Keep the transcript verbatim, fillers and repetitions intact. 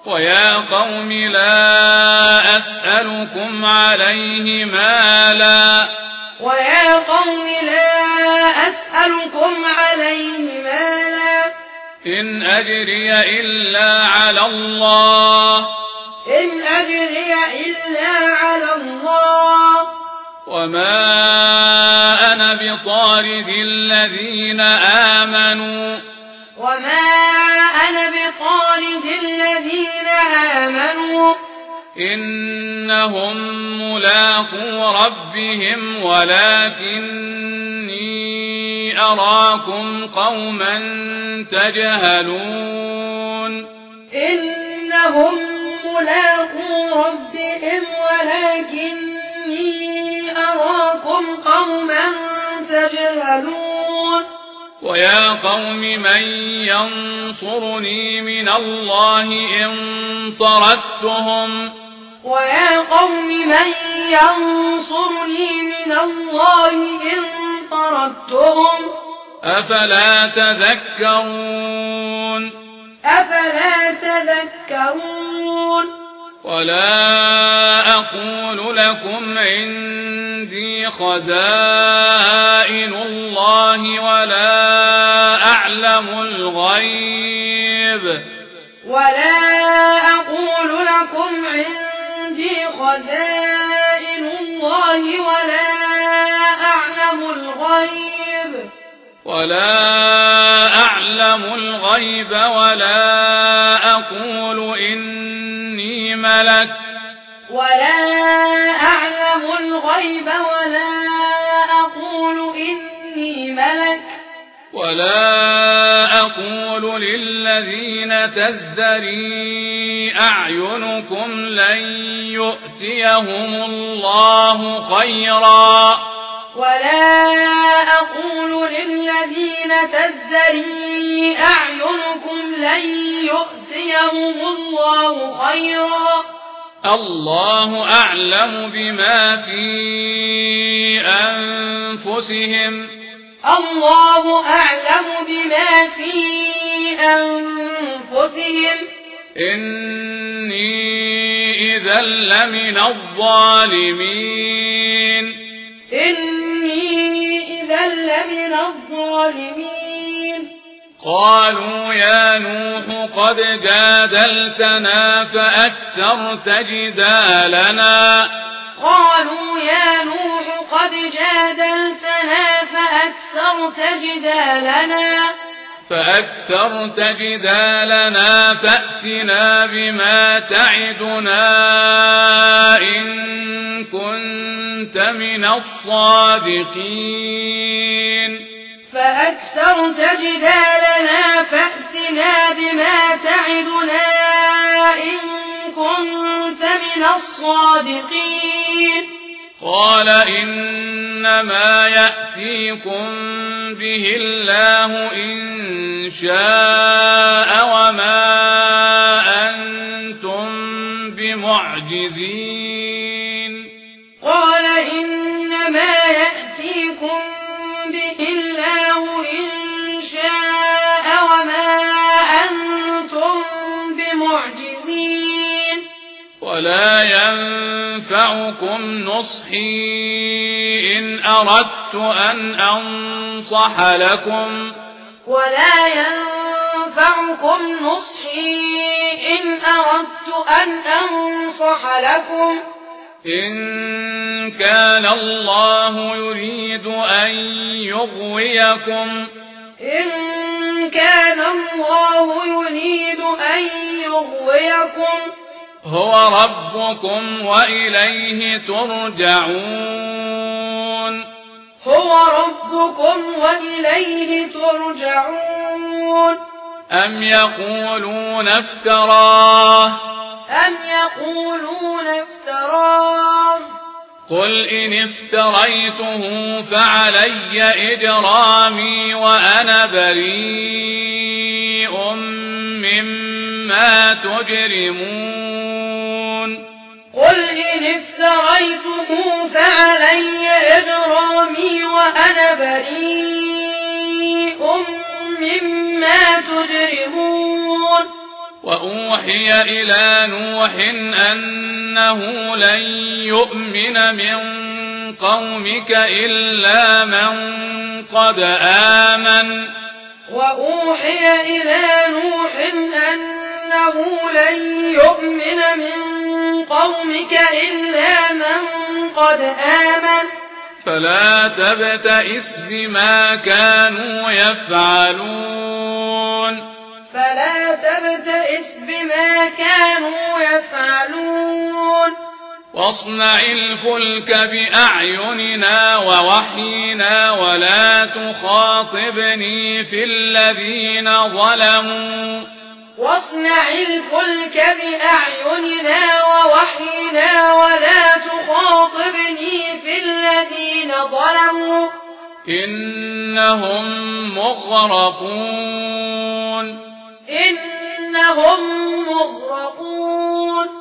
ويا قوم لا أسألكم عليه مالا ويا قوم لا أسألكم عليه مالا إن أجري إلا على الله إن أجري إلا على الله وما أنا بطارد الذين آمنوا وما أنا بطارد الذين آمنوا إنهم ملاقو ربهم ولكني أراكم قوما تجهلون إنهم ملاقو ربهم ولكني أراكم قوما تجهلون ويا قوم من ينصرني من الله إن طردتهم ويا قوم من ينصرني من الله إن طردتهم أفلا تذكرون أفلا تذكرون ولا أقول لكم عندي خزائن الله ولا أعلم الغيب ولا أقول لكم عندي خزائن الله ولا أعلم الغيب ولا أعلم الغيب ولا أقول إني ملك ولا أعلم الغيب ولا أقول إني ملك ولا أقول للذين تزدري أعينكم لن يؤتيهم الله خيرا ولا أقول للذين تزدري أعينكم لن يؤتيهم الله خيرا الله أعلم بما في أنفسهم الله أعلم بما في أنفسهم إني إذا لمن الظالمين إني إذا لمن الظالمين قالوا يا نوح قد جادلتنا فأكثرت جدالنا قالوا يا نوح قد جادلتنا فأكثرت جدالنا فأكثرت جدالنا فأتنا بما تعدنا إن كنت من الصادقين فأكثرت جدالنا فأتنا بما تعدنا إن كنت من الصادقين قال إنما يأتيكم به الله إن شاء وما أنتم بمعجزين قال إنما يأتيكم به الله إن شاء وما أنتم بمعجزين ولا ينفعكم نصحي إن أردت أن أنصح لكم ولا ينفعكم نصحي إن أردت أن أنصح لكم إن كان الله يريد أن يغويكم إن كان الله يريد أن يغويكم هو ربكم وإليه ترجعون هو ربكم وإليه ترجعون أم يقولون افتراه أم يقولون افتراه قل إن افتريته فعلي إجرامي وأنا بريء مما تجرمون قل إن افتريته فعلي إجرامي وأنا بريء مما تجرمون وأوحي إلى نوح أنه لن يؤمن من قومك إلا من قد آمن وأوحي إلى نوح أنه لن يؤمن من قومك إلا من قد آمن فلا تبتئس بما كانوا يفعلون فلا تبتئس بما كانوا يفعلون واصنع الفلك بأعيننا ووحينا ولا تخاطبني في الذين ظلموا واصنع الفلك بأعيننا ووحينا ولا تخاطبني في الذين ظلموا إنهم مغرقون إنهم مغرقون